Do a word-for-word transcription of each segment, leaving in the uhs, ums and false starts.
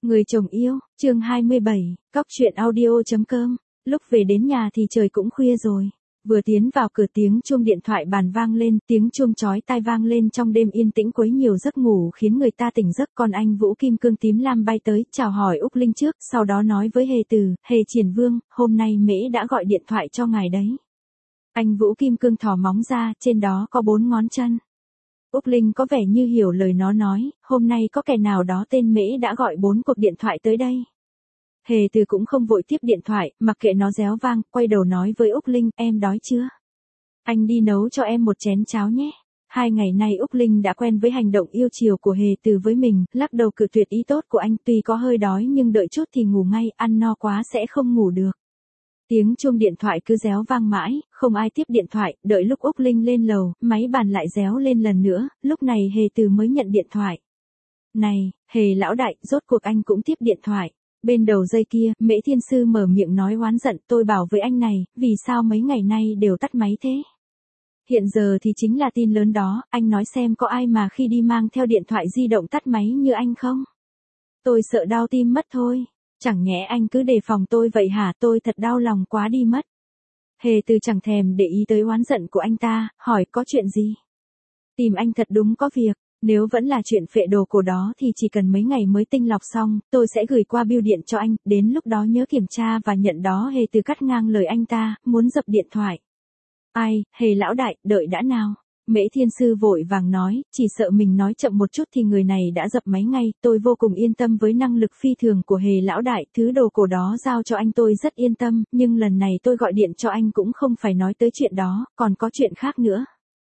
Người chồng yêu, chương hai mươi bảy, cóc truyện audio.com. Lúc về đến nhà thì trời cũng khuya rồi. Vừa tiến vào cửa tiếng chuông điện thoại bàn vang lên, tiếng chuông chói tai vang lên trong đêm yên tĩnh quấy nhiều giấc ngủ khiến người ta tỉnh giấc. Còn anh Vũ Kim Cương tím lam bay tới, chào hỏi Úc Linh trước, sau đó nói với Hề Từ, Hề Triển Vương, hôm nay Mễ đã gọi điện thoại cho ngài đấy. Anh Vũ Kim Cương thò móng ra, trên đó có bốn ngón chân. Úc Linh có vẻ như hiểu lời nó nói, hôm nay có kẻ nào đó tên Mễ đã gọi bốn cuộc điện thoại tới đây. Hề Từ cũng không vội tiếp điện thoại, mặc kệ nó réo vang, quay đầu nói với Úc Linh, em đói chưa? Anh đi nấu cho em một chén cháo nhé. Hai ngày nay Úc Linh đã quen với hành động yêu chiều của Hề Từ với mình, lắc đầu cự tuyệt ý tốt của anh, tuy có hơi đói nhưng đợi chút thì ngủ ngay, ăn no quá sẽ không ngủ được. Tiếng chuông điện thoại cứ réo vang mãi, không ai tiếp điện thoại, đợi lúc Úc Linh lên lầu, máy bàn lại réo lên lần nữa, lúc này Hề Từ mới nhận điện thoại. Này, Hề lão đại, rốt cuộc anh cũng tiếp điện thoại. Bên đầu dây kia, Mễ Thiên Sư mở miệng nói oán giận, tôi bảo với anh này, vì sao mấy ngày nay đều tắt máy thế? Hiện giờ thì chính là tin lớn đó, anh nói xem có ai mà khi đi mang theo điện thoại di động tắt máy như anh không? Tôi sợ đau tim mất thôi. Chẳng nhẽ anh cứ đề phòng tôi vậy hả, tôi thật đau lòng quá đi mất. Hề Từ chẳng thèm để ý tới oán giận của anh ta, hỏi có chuyện gì? Tìm anh thật đúng có việc, nếu vẫn là chuyện phệ đồ cổ đó thì chỉ cần mấy ngày mới tinh lọc xong, tôi sẽ gửi qua bưu điện cho anh, đến lúc đó nhớ kiểm tra và nhận đó. Hề Từ cắt ngang lời anh ta, muốn dập điện thoại. Ai, Hề lão đại, đợi đã nào. Mễ Thiên Sư vội vàng nói, chỉ sợ mình nói chậm một chút thì người này đã dập máy ngay, tôi vô cùng yên tâm với năng lực phi thường của Hề lão đại, thứ đồ cổ đó giao cho anh tôi rất yên tâm, nhưng lần này tôi gọi điện cho anh cũng không phải nói tới chuyện đó, còn có chuyện khác nữa.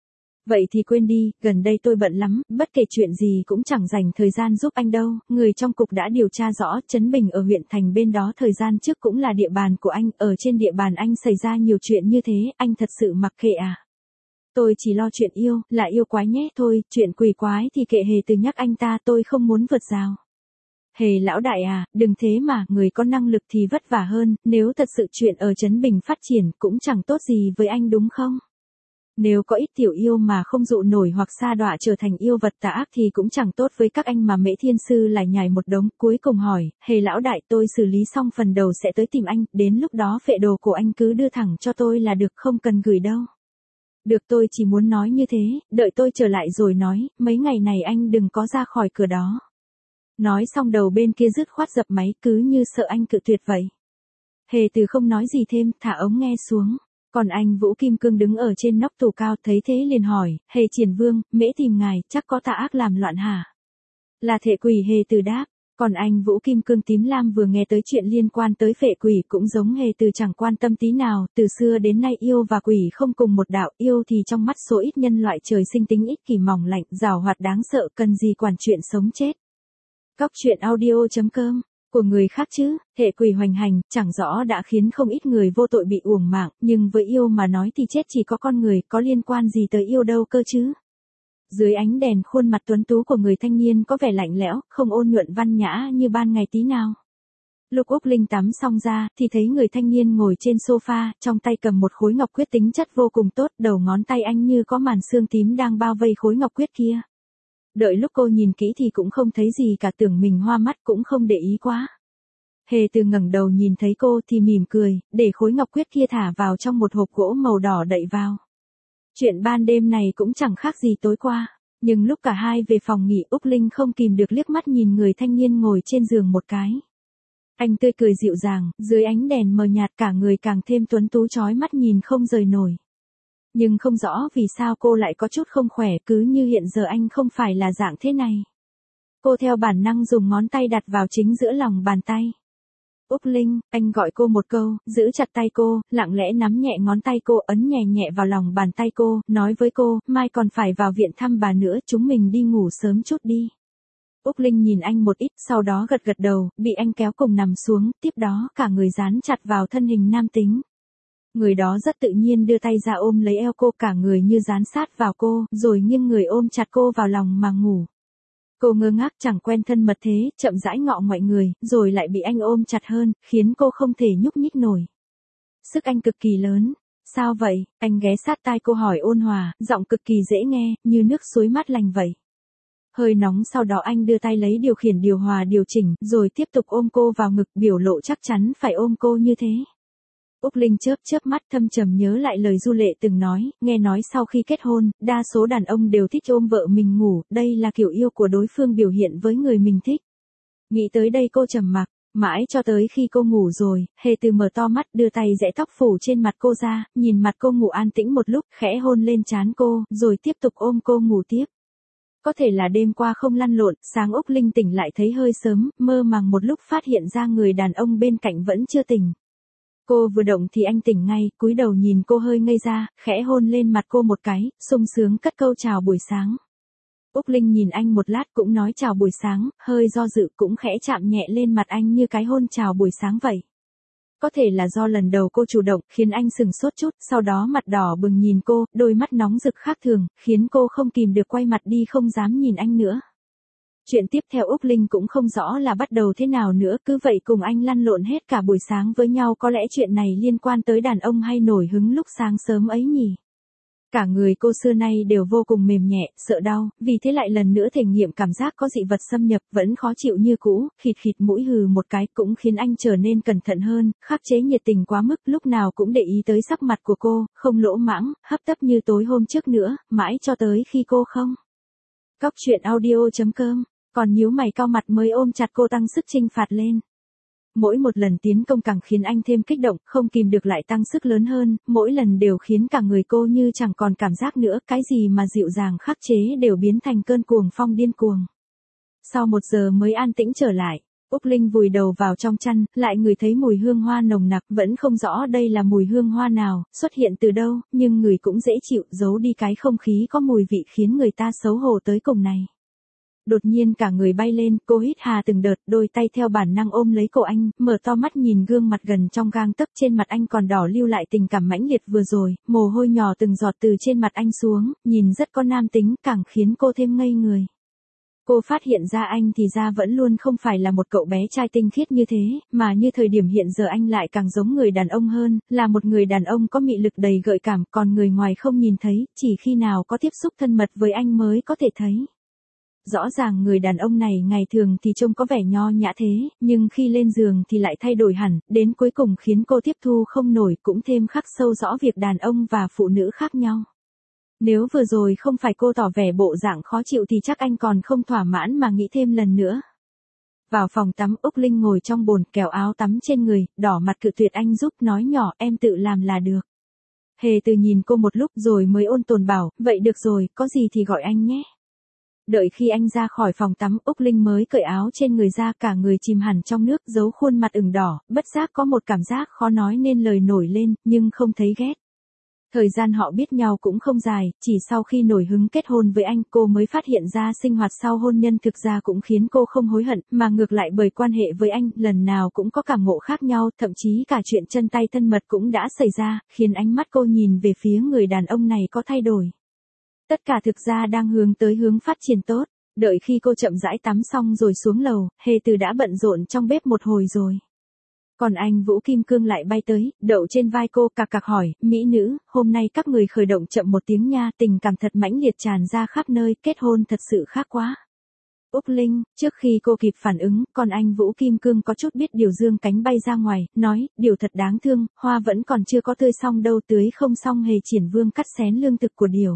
Vậy thì quên đi, gần đây tôi bận lắm, bất kể chuyện gì cũng chẳng dành thời gian giúp anh đâu, người trong cục đã điều tra rõ, Trấn Bình ở huyện thành bên đó thời gian trước cũng là địa bàn của anh, ở trên địa bàn anh xảy ra nhiều chuyện như thế, anh thật sự mặc kệ à? Tôi chỉ lo chuyện yêu, là yêu quái nhé, thôi, chuyện quỷ quái thì kệ. Hề Từ nhắc anh ta, tôi không muốn vượt rào. Hề lão đại à, đừng thế mà, người có năng lực thì vất vả hơn, nếu thật sự chuyện ở Trấn Bình phát triển cũng chẳng tốt gì với anh đúng không? Nếu có ít tiểu yêu mà không dụ nổi hoặc sa đọa trở thành yêu vật tà ác thì cũng chẳng tốt với các anh mà. Mễ Thiên Sư lại nhảy một đống, cuối cùng hỏi, Hề lão đại, tôi xử lý xong phần đầu sẽ tới tìm anh, đến lúc đó phệ đồ của anh cứ đưa thẳng cho tôi là được, không cần gửi đâu. Được, tôi chỉ muốn nói như thế, đợi tôi trở lại rồi nói, mấy ngày này anh đừng có ra khỏi cửa đó. Nói xong đầu bên kia dứt khoát dập máy, cứ như sợ anh cự tuyệt vậy. Hề Từ không nói gì thêm, thả ống nghe xuống. Còn anh Vũ Kim Cương đứng ở trên nóc tủ cao thấy thế liền hỏi, Hề Triển Vương, Mễ tìm ngài, chắc có tà ác làm loạn hả? Là thể quỷ. Hề Từ đáp. Còn anh Vũ Kim Cương tím lam vừa nghe tới chuyện liên quan tới phệ quỷ cũng giống Hề Từ, chẳng quan tâm tí nào, từ xưa đến nay yêu và quỷ không cùng một đạo, yêu thì trong mắt số ít nhân loại trời sinh tính ích kỷ mỏng lạnh, giàu hoạt đáng sợ, cần gì quản chuyện sống chết. Cóc truyện audio.com, của người khác chứ, hệ quỷ hoành hành, chẳng rõ đã khiến không ít người vô tội bị uổng mạng, nhưng với yêu mà nói thì chết chỉ có con người, có liên quan gì tới yêu đâu cơ chứ. Dưới ánh đèn khuôn mặt tuấn tú của người thanh niên có vẻ lạnh lẽo, không ôn nhuận văn nhã như ban ngày tí nào. Lúc Úc Linh tắm xong ra, thì thấy người thanh niên ngồi trên sofa, trong tay cầm một khối ngọc quyết tính chất vô cùng tốt, đầu ngón tay anh như có màn xương tím đang bao vây khối ngọc quyết kia. Đợi lúc cô nhìn kỹ thì cũng không thấy gì cả, tưởng mình hoa mắt cũng không để ý quá. Hề Từ ngẩng đầu nhìn thấy cô thì mỉm cười, để khối ngọc quyết kia thả vào trong một hộp gỗ màu đỏ đậy vào. Chuyện ban đêm này cũng chẳng khác gì tối qua, nhưng lúc cả hai về phòng nghỉ Úc Linh không kìm được liếc mắt nhìn người thanh niên ngồi trên giường một cái. Anh tươi cười dịu dàng, dưới ánh đèn mờ nhạt cả người càng thêm tuấn tú chói mắt nhìn không rời nổi. Nhưng không rõ vì sao cô lại có chút không khỏe, cứ như hiện giờ anh không phải là dạng thế này. Cô theo bản năng dùng ngón tay đặt vào chính giữa lòng bàn tay. Úc Linh, anh gọi cô một câu, giữ chặt tay cô, lặng lẽ nắm nhẹ ngón tay cô, ấn nhẹ nhẹ vào lòng bàn tay cô, nói với cô, mai còn phải vào viện thăm bà nữa, chúng mình đi ngủ sớm chút đi. Úc Linh nhìn anh một ít, sau đó gật gật đầu, bị anh kéo cùng nằm xuống, tiếp đó cả người dán chặt vào thân hình nam tính. Người đó rất tự nhiên đưa tay ra ôm lấy eo cô, cả người như dán sát vào cô, rồi nghiêng người ôm chặt cô vào lòng mà ngủ. Cô ngơ ngác, chẳng quen thân mật thế, chậm rãi ngọ ngoại người, rồi lại bị anh ôm chặt hơn, khiến cô không thể nhúc nhích nổi. Sức anh cực kỳ lớn. Sao vậy? Anh ghé sát tai cô hỏi ôn hòa, giọng cực kỳ dễ nghe, như nước suối mát lành vậy. Hơi nóng sau đó anh đưa tay lấy điều khiển điều hòa điều chỉnh, rồi tiếp tục ôm cô vào ngực, biểu lộ chắc chắn phải ôm cô như thế. Úc Linh chớp chớp mắt thâm trầm nhớ lại lời Du Lệ từng nói, nghe nói sau khi kết hôn, đa số đàn ông đều thích ôm vợ mình ngủ, đây là kiểu yêu của đối phương biểu hiện với người mình thích. Nghĩ tới đây cô trầm mặc, mãi cho tới khi cô ngủ rồi, Hề Từ mở to mắt đưa tay giãy tóc phủ trên mặt cô ra, nhìn mặt cô ngủ an tĩnh một lúc, khẽ hôn lên trán cô, rồi tiếp tục ôm cô ngủ tiếp. Có thể là đêm qua không lăn lộn, sáng Úc Linh tỉnh lại thấy hơi sớm, mơ màng một lúc phát hiện ra người đàn ông bên cạnh vẫn chưa tỉnh. Cô vừa động thì anh tỉnh ngay, cúi đầu nhìn cô hơi ngây ra, khẽ hôn lên mặt cô một cái, sung sướng cất câu chào buổi sáng. Úc Linh nhìn anh một lát cũng nói chào buổi sáng, hơi do dự cũng khẽ chạm nhẹ lên mặt anh như cái hôn chào buổi sáng vậy. Có thể là do lần đầu cô chủ động, khiến anh sừng sốt chút, sau đó mặt đỏ bừng nhìn cô, đôi mắt nóng rực khác thường, khiến cô không kìm được quay mặt đi không dám nhìn anh nữa. Chuyện tiếp theo Úc Linh cũng không rõ là bắt đầu thế nào nữa, cứ vậy cùng anh lăn lộn hết cả buổi sáng với nhau, có lẽ chuyện này liên quan tới đàn ông hay nổi hứng lúc sáng sớm ấy nhỉ. Cả người cô xưa nay đều vô cùng mềm nhẹ, sợ đau, vì thế lại lần nữa thể nghiệm cảm giác có dị vật xâm nhập, vẫn khó chịu như cũ, khịt khịt mũi hừ một cái, cũng khiến anh trở nên cẩn thận hơn, khắc chế nhiệt tình quá mức, lúc nào cũng để ý tới sắc mặt của cô, không lỗ mãng, hấp tấp như tối hôm trước nữa, mãi cho tới khi cô không. Cóc truyện audio chấm com, còn nhíu mày cau mặt mới ôm chặt cô tăng sức chinh phạt lên. Mỗi một lần tiến công càng khiến anh thêm kích động, không kìm được lại tăng sức lớn hơn, mỗi lần đều khiến cả người cô như chẳng còn cảm giác nữa, cái gì mà dịu dàng khắc chế đều biến thành cơn cuồng phong điên cuồng. Sau một giờ mới an tĩnh trở lại, Úc Linh vùi đầu vào trong chăn, lại ngửi thấy mùi hương hoa nồng nặc, vẫn không rõ đây là mùi hương hoa nào, xuất hiện từ đâu, nhưng người cũng dễ chịu, giấu đi cái không khí có mùi vị khiến người ta xấu hổ tới cùng này. Đột nhiên cả người bay lên, cô hít hà từng đợt, đôi tay theo bản năng ôm lấy cổ anh, mở to mắt nhìn gương mặt gần trong gang tấc, trên mặt anh còn đỏ lưu lại tình cảm mãnh liệt vừa rồi, mồ hôi nhỏ từng giọt từ trên mặt anh xuống, nhìn rất có nam tính, càng khiến cô thêm ngây người. Cô phát hiện ra anh thì ra vẫn luôn không phải là một cậu bé trai tinh khiết như thế, mà như thời điểm hiện giờ anh lại càng giống người đàn ông hơn, là một người đàn ông có mị lực đầy gợi cảm, còn người ngoài không nhìn thấy, chỉ khi nào có tiếp xúc thân mật với anh mới có thể thấy. Rõ ràng người đàn ông này ngày thường thì trông có vẻ nho nhã thế, nhưng khi lên giường thì lại thay đổi hẳn, đến cuối cùng khiến cô tiếp thu không nổi, cũng thêm khắc sâu rõ việc đàn ông và phụ nữ khác nhau. Nếu vừa rồi không phải cô tỏ vẻ bộ dạng khó chịu thì chắc anh còn không thỏa mãn mà nghĩ thêm lần nữa. Vào phòng tắm, Úc Linh ngồi trong bồn, kéo áo tắm trên người, đỏ mặt cự tuyệt anh giúp, nói nhỏ, em tự làm là được. Hề Từ nhìn cô một lúc rồi mới ôn tồn bảo, vậy được rồi, có gì thì gọi anh nhé. Đợi khi anh ra khỏi phòng tắm, Úc Linh mới cởi áo trên người ra, cả người chìm hẳn trong nước, giấu khuôn mặt ửng đỏ, bất giác có một cảm giác khó nói nên lời nổi lên, nhưng không thấy ghét. Thời gian họ biết nhau cũng không dài, chỉ sau khi nổi hứng kết hôn với anh, cô mới phát hiện ra sinh hoạt sau hôn nhân thực ra cũng khiến cô không hối hận, mà ngược lại bởi quan hệ với anh, lần nào cũng có cảm ngộ khác nhau, thậm chí cả chuyện chân tay thân mật cũng đã xảy ra, khiến ánh mắt cô nhìn về phía người đàn ông này có thay đổi. Tất cả thực ra đang hướng tới hướng phát triển tốt. Đợi khi cô chậm rãi tắm xong rồi xuống lầu, Hề Từ đã bận rộn trong bếp một hồi rồi. Còn anh Vũ Kim Cương lại bay tới, đậu trên vai cô, cạc cạc hỏi, mỹ nữ, hôm nay các người khởi động chậm một tiếng nha, tình cảm thật mãnh liệt tràn ra khắp nơi, kết hôn thật sự khác quá. Úc Linh, trước khi cô kịp phản ứng, còn anh Vũ Kim Cương có chút biết điều dương cánh bay ra ngoài, nói, điều thật đáng thương, hoa vẫn còn chưa có tươi xong đâu, tưới không xong Hề Triển Vương cắt xén lương thực của điều.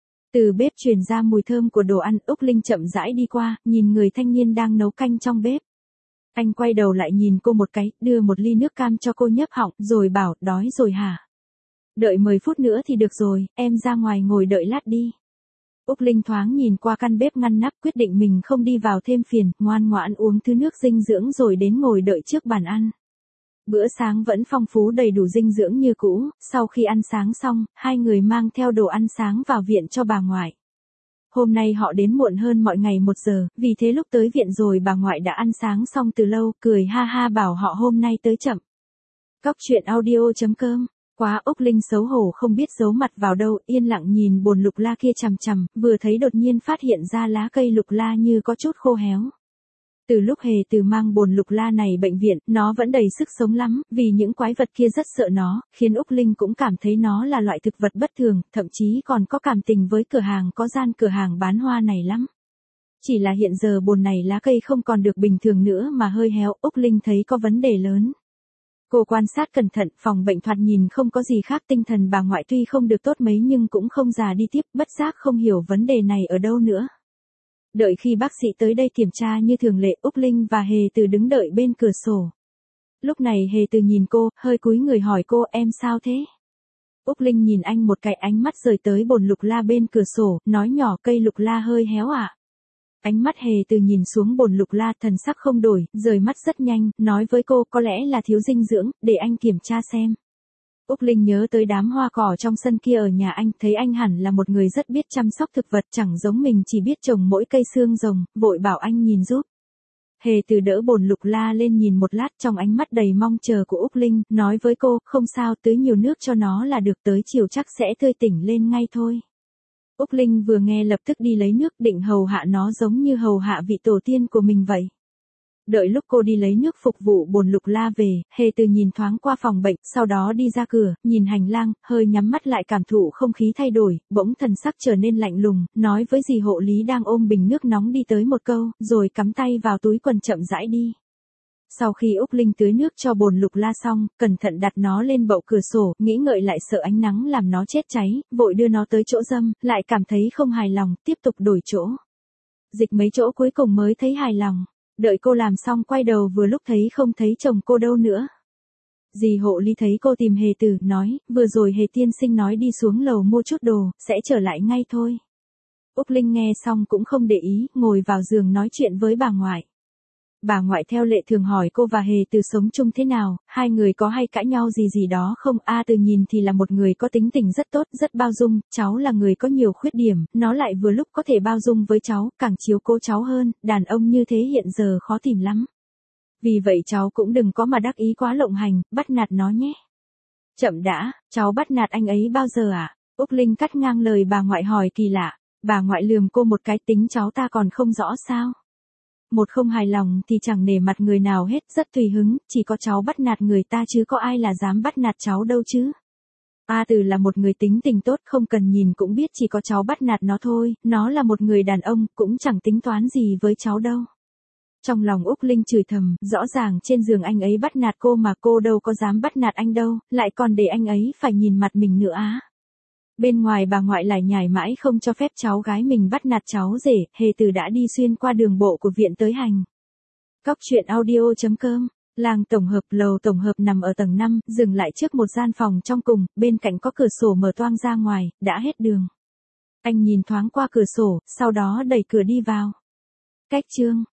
Từ bếp truyền ra mùi thơm của đồ ăn, Úc Linh chậm rãi đi qua, nhìn người thanh niên đang nấu canh trong bếp. Anh quay đầu lại nhìn cô một cái, đưa một ly nước cam cho cô nhấp họng, rồi bảo, đói rồi hả? Đợi mười phút nữa thì được rồi, em ra ngoài ngồi đợi lát đi. Úc Linh thoáng nhìn qua căn bếp ngăn nắp, quyết định mình không đi vào thêm phiền, ngoan ngoãn uống thứ nước dinh dưỡng rồi đến ngồi đợi trước bàn ăn. Bữa sáng vẫn phong phú đầy đủ dinh dưỡng như cũ, sau khi ăn sáng xong, hai người mang theo đồ ăn sáng vào viện cho bà ngoại. Hôm nay họ đến muộn hơn mọi ngày một giờ, vì thế lúc tới viện rồi bà ngoại đã ăn sáng xong từ lâu, cười ha ha bảo họ hôm nay tới chậm. Cóc truyện audio chấm com, quá Úc Linh xấu hổ không biết giấu mặt vào đâu, yên lặng nhìn bồn lục la kia chằm chằm, vừa thấy đột nhiên phát hiện ra lá cây lục la như có chút khô héo. Từ lúc Hề Từ mang bồn lục la này bệnh viện, nó vẫn đầy sức sống lắm, vì những quái vật kia rất sợ nó, khiến Úc Linh cũng cảm thấy nó là loại thực vật bất thường, thậm chí còn có cảm tình với cửa hàng có gian cửa hàng bán hoa này lắm. Chỉ là hiện giờ bồn này lá cây không còn được bình thường nữa mà hơi héo, Úc Linh thấy có vấn đề lớn. Cô quan sát cẩn thận, phòng bệnh thoạt nhìn không có gì khác, tinh thần bà ngoại tuy không được tốt mấy nhưng cũng không già đi tiếp, bất giác không hiểu vấn đề này ở đâu nữa. Đợi khi bác sĩ tới đây kiểm tra như thường lệ, Úc Linh và Hề Từ đứng đợi bên cửa sổ. Lúc này Hề Từ nhìn cô, hơi cúi người hỏi cô, em sao thế? Úc Linh nhìn anh một cái, ánh mắt rời tới bồn lục la bên cửa sổ, nói nhỏ, cây lục la hơi héo ạ. À? Ánh mắt Hề Từ nhìn xuống bồn lục la, thần sắc không đổi, rời mắt rất nhanh, nói với cô, có lẽ là thiếu dinh dưỡng, để anh kiểm tra xem. Úc Linh nhớ tới đám hoa cỏ trong sân kia ở nhà anh, thấy anh hẳn là một người rất biết chăm sóc thực vật, chẳng giống mình chỉ biết trồng mỗi cây xương rồng, vội bảo anh nhìn giúp. Hề Từ đỡ bồn lục la lên nhìn một lát, trong ánh mắt đầy mong chờ của Úc Linh, nói với cô, không sao, tưới nhiều nước cho nó là được, tới chiều chắc sẽ tươi tỉnh lên ngay thôi. Úc Linh vừa nghe lập tức đi lấy nước, định hầu hạ nó giống như hầu hạ vị tổ tiên của mình vậy. Đợi lúc cô đi lấy nước phục vụ bồn lục la về, Hề Từ nhìn thoáng qua phòng bệnh, sau đó đi ra cửa, nhìn hành lang, hơi nhắm mắt lại cảm thụ không khí thay đổi, bỗng thần sắc trở nên lạnh lùng, nói với dì hộ lý đang ôm bình nước nóng đi tới một câu, rồi cắm tay vào túi quần chậm rãi đi. Sau khi Úc Linh tưới nước cho bồn lục la xong, cẩn thận đặt nó lên bậu cửa sổ, nghĩ ngợi lại sợ ánh nắng làm nó chết cháy, vội đưa nó tới chỗ dâm, lại cảm thấy không hài lòng, tiếp tục đổi chỗ. Dịch mấy chỗ cuối cùng mới thấy hài lòng. Đợi cô làm xong quay đầu vừa lúc thấy không thấy chồng cô đâu nữa. Dì hộ lý thấy cô tìm Hề Từ, nói, vừa rồi Hề tiên sinh nói đi xuống lầu mua chút đồ, sẽ trở lại ngay thôi. Úc Linh nghe xong cũng không để ý, ngồi vào giường nói chuyện với bà ngoại. Bà ngoại theo lệ thường hỏi cô và Hề Từ sống chung thế nào, hai người có hay cãi nhau gì gì đó không. A Từ nhìn thì là một người có tính tình rất tốt, rất bao dung, cháu là người có nhiều khuyết điểm, nó lại vừa lúc có thể bao dung với cháu, càng chiếu cố cháu hơn, đàn ông như thế hiện giờ khó tìm lắm. Vì vậy cháu cũng đừng có mà đắc ý quá lộng hành, bắt nạt nó nhé. Chậm đã, cháu bắt nạt anh ấy bao giờ ạ? À? Úc Linh cắt ngang lời bà ngoại hỏi kỳ lạ, bà ngoại lườm cô một cái, tính cháu ta còn không rõ sao? Một không hài lòng thì chẳng nể mặt người nào hết, rất tùy hứng, chỉ có cháu bắt nạt người ta chứ có ai là dám bắt nạt cháu đâu chứ. A Từ là một người tính tình tốt, không cần nhìn cũng biết chỉ có cháu bắt nạt nó thôi, nó là một người đàn ông, cũng chẳng tính toán gì với cháu đâu. Trong lòng Úc Linh chửi thầm, rõ ràng trên giường anh ấy bắt nạt cô mà cô đâu có dám bắt nạt anh đâu, lại còn để anh ấy phải nhìn mặt mình nữa á. Bên ngoài bà ngoại lại nhải mãi không cho phép cháu gái mình bắt nạt cháu rể, Hề Từ đã đi xuyên qua đường bộ của viện tới hành. Cóc truyện audio chấm com, làng tổng hợp, lầu tổng hợp nằm ở tầng năm, dừng lại trước một gian phòng trong cùng, bên cạnh có cửa sổ mở toang ra ngoài, đã hết đường. Anh nhìn thoáng qua cửa sổ, sau đó đẩy cửa đi vào. Cách chương